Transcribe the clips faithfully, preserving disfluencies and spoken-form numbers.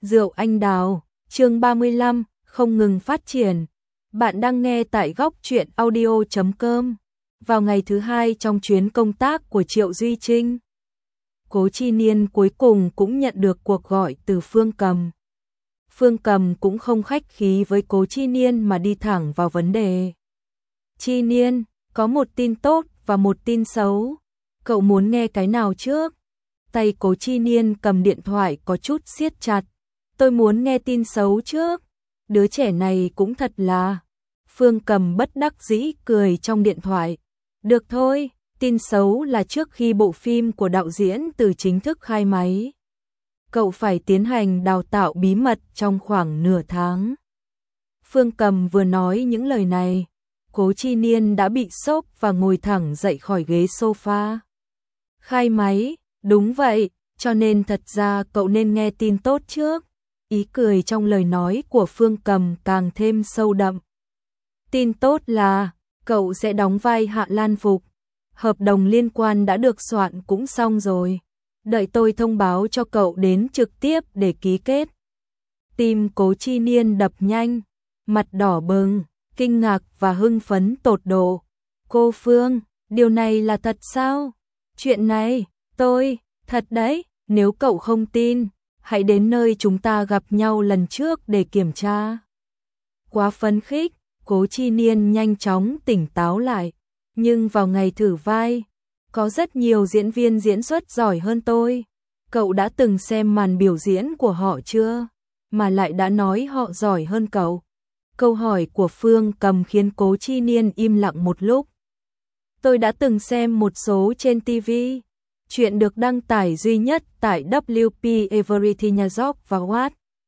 Rượu anh đào, chương ba mươi lăm, không ngừng phát triển. Bạn đang nghe tại góc truyện audio chấm com. Vào ngày thứ hai trong chuyến công tác của Triệu Duy Trinh, Cố Chi Niên cuối cùng cũng nhận được cuộc gọi từ Phương Cầm. Phương Cầm cũng không khách khí với Cố Chi Niên mà đi thẳng vào vấn đề. Chi Niên, có một tin tốt và một tin xấu. Cậu muốn nghe cái nào trước? Tay Cố Chi Niên cầm điện thoại có chút siết chặt. Tôi muốn nghe tin xấu trước. Đứa trẻ này cũng thật là. Phương Cầm bất đắc dĩ cười trong điện thoại. Được thôi, tin xấu là trước khi bộ phim của đạo diễn Từ chính thức khai máy, cậu phải tiến hành đào tạo bí mật trong khoảng nửa tháng. Phương Cầm vừa nói những lời này, Cố Chi Niên đã bị sốc và ngồi thẳng dậy khỏi ghế sofa. Khai máy, đúng vậy, cho nên thật ra cậu nên nghe tin tốt trước. Ý cười trong lời nói của Phương Cầm càng thêm sâu đậm. Tin tốt là, cậu sẽ đóng vai Hạ Lan Phục. Hợp đồng liên quan đã được soạn cũng xong rồi. Đợi tôi thông báo cho cậu đến trực tiếp để ký kết. Tim Cố Chi Niên đập nhanh, mặt đỏ bừng, kinh ngạc và hưng phấn tột độ. Cô Phương, điều này là thật sao? Chuyện này, tôi, thật đấy, nếu cậu không tin, hãy đến nơi chúng ta gặp nhau lần trước để kiểm tra. Quá phấn khích, Cố Chi Niên nhanh chóng tỉnh táo lại. Nhưng vào ngày thử vai, có rất nhiều diễn viên diễn xuất giỏi hơn tôi. Cậu đã từng xem màn biểu diễn của họ chưa? Mà lại đã nói họ giỏi hơn cậu. Câu hỏi của Phương Cầm khiến Cố Chi Niên im lặng một lúc. Tôi đã từng xem một số trên ti vi. Chuyện được đăng tải duy nhất tại vê kép Everything New York và What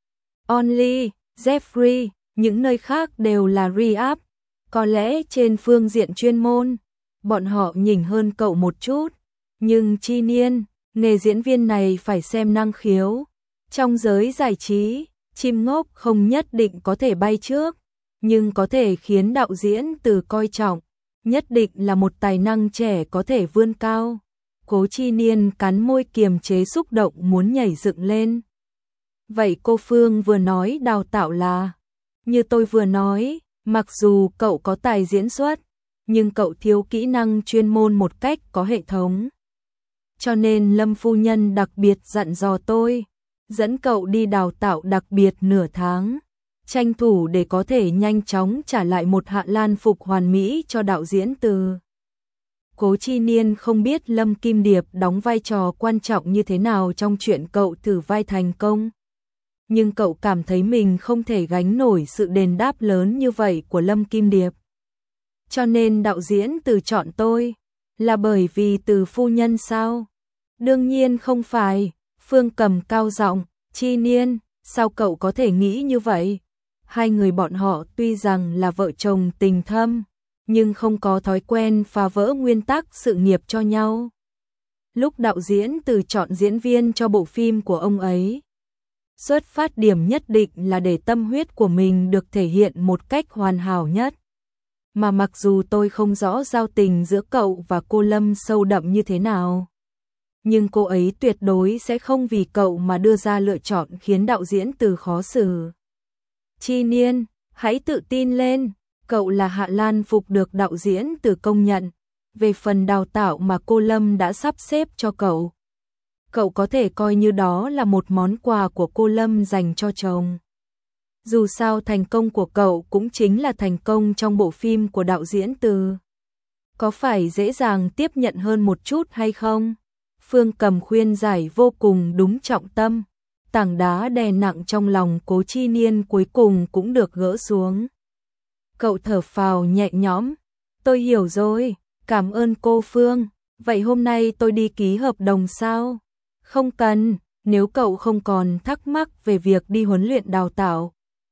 Only, Jeffrey, những nơi khác đều là re-up. Có lẽ trên phương diện chuyên môn, bọn họ nhỉnh hơn cậu một chút. Nhưng Chi Niên, nghề diễn viên này phải xem năng khiếu. Trong giới giải trí, chim ngốc không nhất định có thể bay trước, nhưng có thể khiến đạo diễn Từ coi trọng. Nhất định là một tài năng trẻ có thể vươn cao. Cố Chi Niên cắn môi kiềm chế xúc động muốn nhảy dựng lên. Vậy cô Phương vừa nói đào tạo là? Như tôi vừa nói, mặc dù cậu có tài diễn xuất, nhưng cậu thiếu kỹ năng chuyên môn một cách có hệ thống. Cho nên Lâm phu nhân đặc biệt dặn dò tôi, dẫn cậu đi đào tạo đặc biệt nửa tháng, tranh thủ để có thể nhanh chóng trả lại một Hạ Lan Phục hoàn mỹ cho đạo diễn Từ. Cố Chi Niên không biết Lâm Kim Điệp đóng vai trò quan trọng như thế nào trong chuyện cậu thử vai thành công. Nhưng cậu cảm thấy mình không thể gánh nổi sự đền đáp lớn như vậy của Lâm Kim Điệp. Cho nên đạo diễn Từ chọn tôi, là bởi vì Từ phu nhân sao? Đương nhiên không phải. Phương Cầm cao giọng, Chi Niên, sao cậu có thể nghĩ như vậy? Hai người bọn họ tuy rằng là vợ chồng tình thâm, nhưng không có thói quen phá vỡ nguyên tắc sự nghiệp cho nhau. Lúc đạo diễn Từ chọn diễn viên cho bộ phim của ông ấy, xuất phát điểm nhất định là để tâm huyết của mình được thể hiện một cách hoàn hảo nhất. Mà mặc dù tôi không rõ giao tình giữa cậu và cô Lâm sâu đậm như thế nào, nhưng cô ấy tuyệt đối sẽ không vì cậu mà đưa ra lựa chọn khiến đạo diễn Từ khó xử. Chi Niên, hãy tự tin lên, cậu là Hạ Lan Phục được đạo diễn Từ công nhận. Về phần đào tạo mà cô Lâm đã sắp xếp cho cậu, cậu có thể coi như đó là một món quà của cô Lâm dành cho chồng. Dù sao thành công của cậu cũng chính là thành công trong bộ phim của đạo diễn Từ. Có phải dễ dàng tiếp nhận hơn một chút hay không? Phương Cầm khuyên giải vô cùng đúng trọng tâm. Tảng đá đè nặng trong lòng Cố Chi Niên cuối cùng cũng được gỡ xuống. Cậu thở phào nhẹ nhõm. Tôi hiểu rồi, cảm ơn cô Phương. Vậy hôm nay tôi đi ký hợp đồng sao? Không cần, nếu cậu không còn thắc mắc về việc đi huấn luyện đào tạo.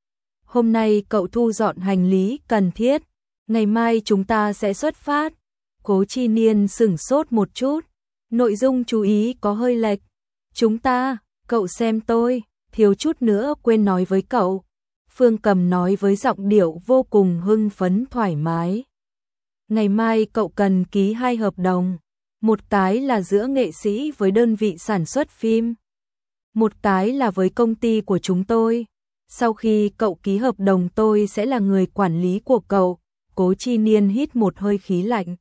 Hôm nay cậu thu dọn hành lý cần thiết, ngày mai chúng ta sẽ xuất phát. Cố Chi Niên sửng sốt một chút, nội dung chú ý có hơi lệch. Chúng ta, cậu xem tôi, thiếu chút nữa quên nói với cậu. Phương Cầm nói với giọng điệu vô cùng hưng phấn thoải mái. Ngày mai cậu cần ký hai hợp đồng. Một cái là giữa nghệ sĩ với đơn vị sản xuất phim. Một cái là với công ty của chúng tôi. Sau khi cậu ký hợp đồng tôi sẽ là người quản lý của cậu. Cố Chi Niên hít một hơi khí lạnh.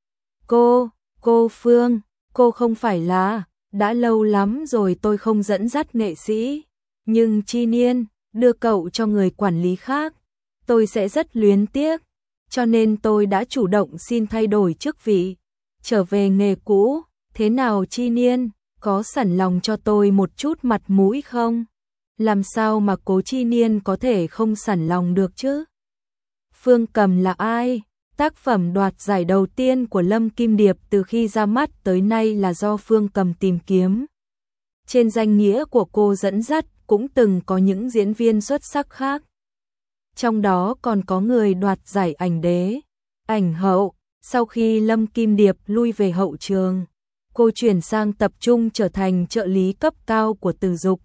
Cô, cô Phương, cô không phải là, đã lâu lắm rồi tôi không dẫn dắt nghệ sĩ. Nhưng Chi Niên, đưa cậu cho người quản lý khác, tôi sẽ rất luyến tiếc. Cho nên tôi đã chủ động xin thay đổi chức vị, trở về nghề cũ. Thế nào Chi Niên, có sẵn lòng cho tôi một chút mặt mũi không? Làm sao mà Cố Chi Niên có thể không sẵn lòng được chứ? Phương Cầm là ai? Tác phẩm đoạt giải đầu tiên của Lâm Kim Điệp từ khi ra mắt tới nay là do Phương Cầm tìm kiếm. Trên danh nghĩa của cô dẫn dắt cũng từng có những diễn viên xuất sắc khác. Trong đó còn có người đoạt giải ảnh đế, ảnh hậu. Sau khi Lâm Kim Điệp lui về hậu trường, cô chuyển sang tập trung trở thành trợ lý cấp cao của Từ Dục.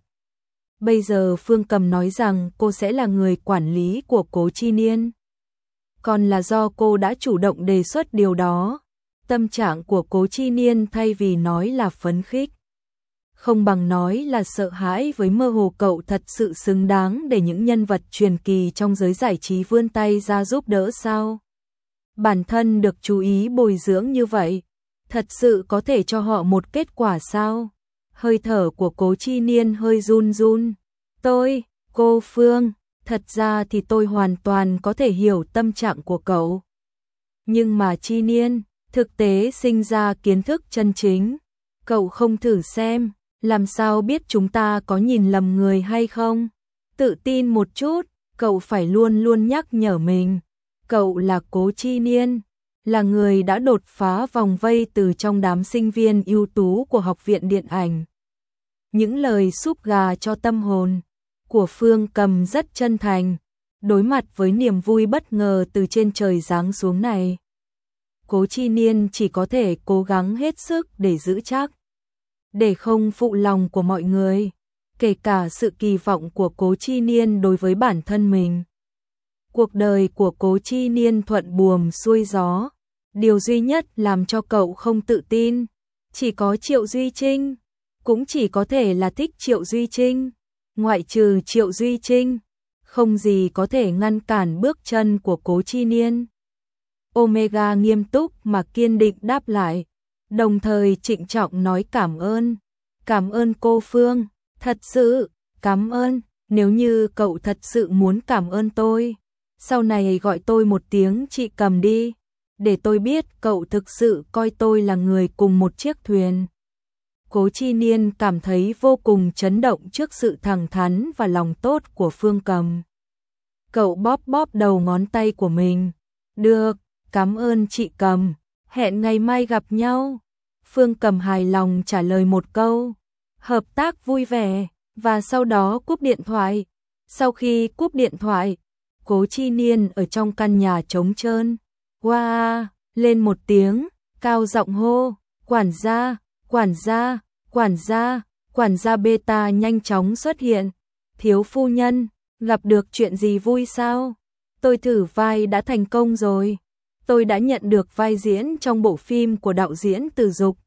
Bây giờ Phương Cầm nói rằng cô sẽ là người quản lý của Cố Chi Niên. Còn là do cô đã chủ động đề xuất điều đó. Tâm trạng của Cố Chi Niên thay vì nói là phấn khích, không bằng nói là sợ hãi với mơ hồ cậu thật sự xứng đáng để những nhân vật truyền kỳ trong giới giải trí vươn tay ra giúp đỡ sao? Bản thân được chú ý bồi dưỡng như vậy, thật sự có thể cho họ một kết quả sao? Hơi thở của Cố Chi Niên hơi run run. Tôi, cô Phương, thật ra thì tôi hoàn toàn có thể hiểu tâm trạng của cậu. Nhưng mà Chi Niên, thực tế sinh ra kiến thức chân chính. Cậu không thử xem, làm sao biết chúng ta có nhìn lầm người hay không? Tự tin một chút, cậu phải luôn luôn nhắc nhở mình. Cậu là Cố Chi Niên, là người đã đột phá vòng vây từ trong đám sinh viên ưu tú của Học viện Điện ảnh. Những lời súp gà cho tâm hồn của Phương Cầm rất chân thành, đối mặt với niềm vui bất ngờ từ trên trời giáng xuống này. Cố Chi Niên chỉ có thể cố gắng hết sức để giữ chắc, để không phụ lòng của mọi người, kể cả sự kỳ vọng của Cố Chi Niên đối với bản thân mình. Cuộc đời của Cố Chi Niên thuận buồm xuôi gió, điều duy nhất làm cho cậu không tự tin, chỉ có Triệu Duy Trinh, cũng chỉ có thể là thích Triệu Duy Trinh, ngoại trừ Triệu Duy Trinh, không gì có thể ngăn cản bước chân của Cố Chi Niên. Omega nghiêm túc mà kiên định đáp lại, đồng thời trịnh trọng nói cảm ơn. Cảm ơn cô Phương, thật sự, cảm ơn, nếu như cậu thật sự muốn cảm ơn tôi, sau này gọi tôi một tiếng chị Cầm đi, để tôi biết cậu thực sự coi tôi là người cùng một chiếc thuyền. Cố Chi Niên cảm thấy vô cùng chấn động trước sự thẳng thắn và lòng tốt của Phương Cầm. Cậu bóp bóp đầu ngón tay của mình. Được, cảm ơn chị Cầm, hẹn ngày mai gặp nhau. Phương Cầm hài lòng trả lời một câu, hợp tác vui vẻ, và sau đó cúp điện thoại. Sau khi cúp điện thoại, Cố Chi Niên ở trong căn nhà trống trơn, wow, lên một tiếng, cao giọng hô, quản gia, quản gia, quản gia, quản gia Beta nhanh chóng xuất hiện. Thiếu phu nhân, gặp được chuyện gì vui sao? Tôi thử vai đã thành công rồi. Tôi đã nhận được vai diễn trong bộ phim của đạo diễn Từ Dục.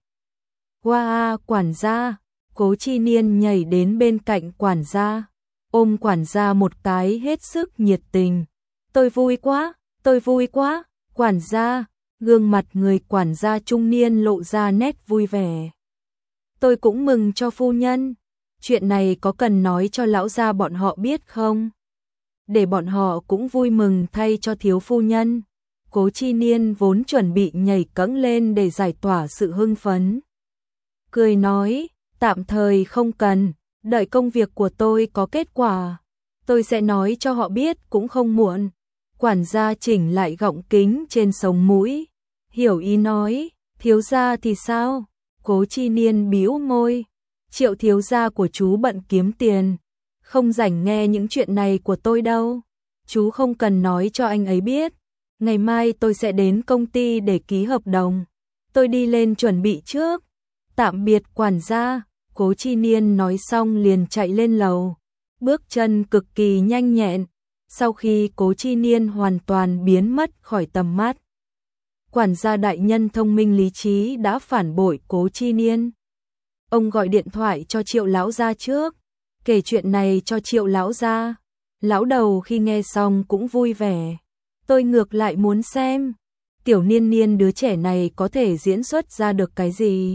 Wow, quản gia, Cố Chi Niên nhảy đến bên cạnh quản gia, ôm quản gia một cái hết sức nhiệt tình. Tôi vui quá, tôi vui quá, quản gia, gương mặt người quản gia trung niên lộ ra nét vui vẻ. Tôi cũng mừng cho phu nhân, chuyện này có cần nói cho lão gia bọn họ biết không? Để bọn họ cũng vui mừng thay cho thiếu phu nhân. Cố Chi Niên vốn chuẩn bị nhảy cẫng lên để giải tỏa sự hưng phấn, cười nói, tạm thời không cần, đợi công việc của tôi có kết quả, tôi sẽ nói cho họ biết cũng không muộn. Quản gia chỉnh lại gọng kính trên sống mũi, hiểu ý nói, thiếu gia thì sao? Cố Chi Niên bĩu môi, Triệu thiếu gia của chú bận kiếm tiền, không rảnh nghe những chuyện này của tôi đâu. Chú không cần nói cho anh ấy biết. Ngày mai tôi sẽ đến công ty để ký hợp đồng. Tôi đi lên chuẩn bị trước. Tạm biệt quản gia. Cố Chi Niên nói xong liền chạy lên lầu, bước chân cực kỳ nhanh nhẹn. Sau khi Cố Chi Niên hoàn toàn biến mất khỏi tầm mắt, quản gia đại nhân thông minh lý trí đã phản bội Cố Chi Niên. Ông gọi điện thoại cho Triệu lão gia trước, kể chuyện này cho Triệu lão gia. Lão đầu khi nghe xong cũng vui vẻ. Tôi ngược lại muốn xem, tiểu Niên Niên đứa trẻ này có thể diễn xuất ra được cái gì.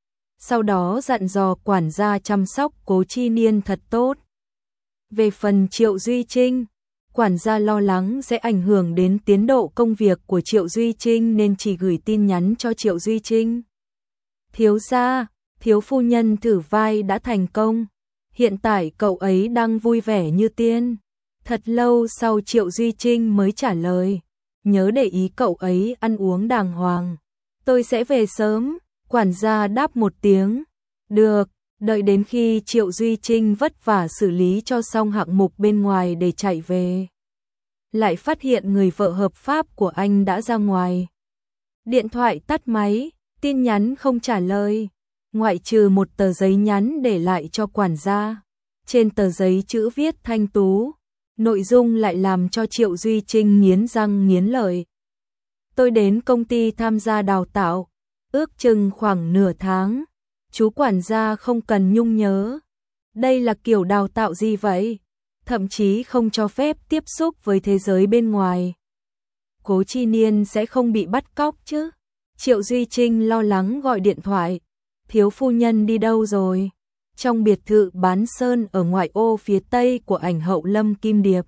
Sau đó dặn dò quản gia chăm sóc Cố Chi Niên thật tốt. Về phần Triệu Duy Trinh, quản gia lo lắng sẽ ảnh hưởng đến tiến độ công việc của Triệu Duy Trinh nên chỉ gửi tin nhắn cho Triệu Duy Trinh. Thiếu gia, thiếu phu nhân thử vai đã thành công. Hiện tại cậu ấy đang vui vẻ như tiên. Thật lâu sau Triệu Duy Trinh mới trả lời. Nhớ để ý cậu ấy ăn uống đàng hoàng. Tôi sẽ về sớm. Quản gia đáp một tiếng. Được, đợi đến khi Triệu Duy Trinh vất vả xử lý cho xong hạng mục bên ngoài để chạy về. Lại phát hiện người vợ hợp pháp của anh đã ra ngoài. Điện thoại tắt máy, tin nhắn không trả lời. Ngoại trừ một tờ giấy nhắn để lại cho quản gia. Trên tờ giấy chữ viết thanh tú. Nội dung lại làm cho Triệu Duy Trinh nghiến răng nghiến lợi. Tôi đến công ty tham gia đào tạo. Ước chừng khoảng nửa tháng. Chú quản gia không cần nhung nhớ. Đây là kiểu đào tạo gì vậy? Thậm chí không cho phép tiếp xúc với thế giới bên ngoài. Cố Chi Niên sẽ không bị bắt cóc chứ? Triệu Duy Trinh lo lắng gọi điện thoại. Thiếu phu nhân đi đâu rồi? Trong biệt thự bán sơn ở ngoại ô phía tây của ảnh hậu Lâm Kim Điệp.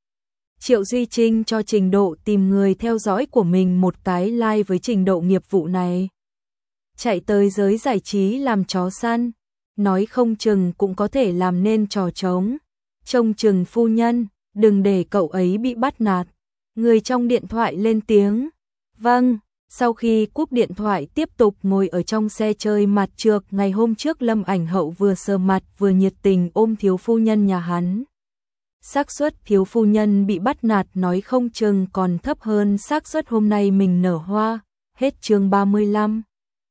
Triệu Duy Trinh cho trình độ tìm người theo dõi của mình một cái like với trình độ nghiệp vụ này. Chạy tới giới giải trí làm chó săn, nói không chừng cũng có thể làm nên trò trống. Trông chừng phu nhân, đừng để cậu ấy bị bắt nạt. Người trong điện thoại lên tiếng. Vâng. Sau khi cúp điện thoại tiếp tục ngồi ở trong xe chơi mặt trược, ngày hôm trước Lâm ảnh hậu vừa sờ mặt vừa nhiệt tình ôm thiếu phu nhân nhà hắn. Xác suất thiếu phu nhân bị bắt nạt nói không chừng còn thấp hơn xác suất hôm nay mình nở hoa. Hết chương ba mươi lăm.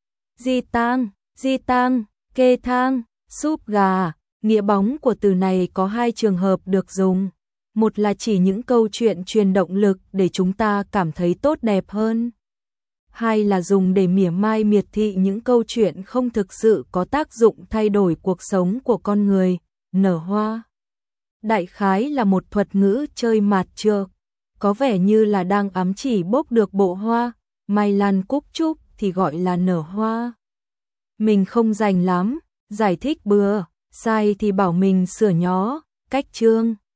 Di tang, di tang, kê thang, súp gà. Nghĩa bóng của từ này có hai trường hợp được dùng. Một là chỉ những câu chuyện truyền động lực để chúng ta cảm thấy tốt đẹp hơn. Hai là dùng để mỉa mai miệt thị những câu chuyện không thực sự có tác dụng thay đổi cuộc sống của con người. Nở hoa. Đại khái là một thuật ngữ chơi mạt trược. Có vẻ như là đang ám chỉ bốc được bộ hoa. Mai lan cúc trúc thì gọi là nở hoa. Mình không rành lắm, giải thích bừa. Sai thì bảo mình sửa nhó. Cách chương.